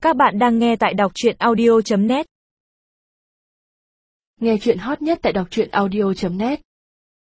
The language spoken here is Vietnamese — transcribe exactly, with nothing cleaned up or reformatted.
Các bạn đang nghe tại đọc truyện audio chấm net. Nghe truyện hot nhất tại đọc truyện audio chấm net.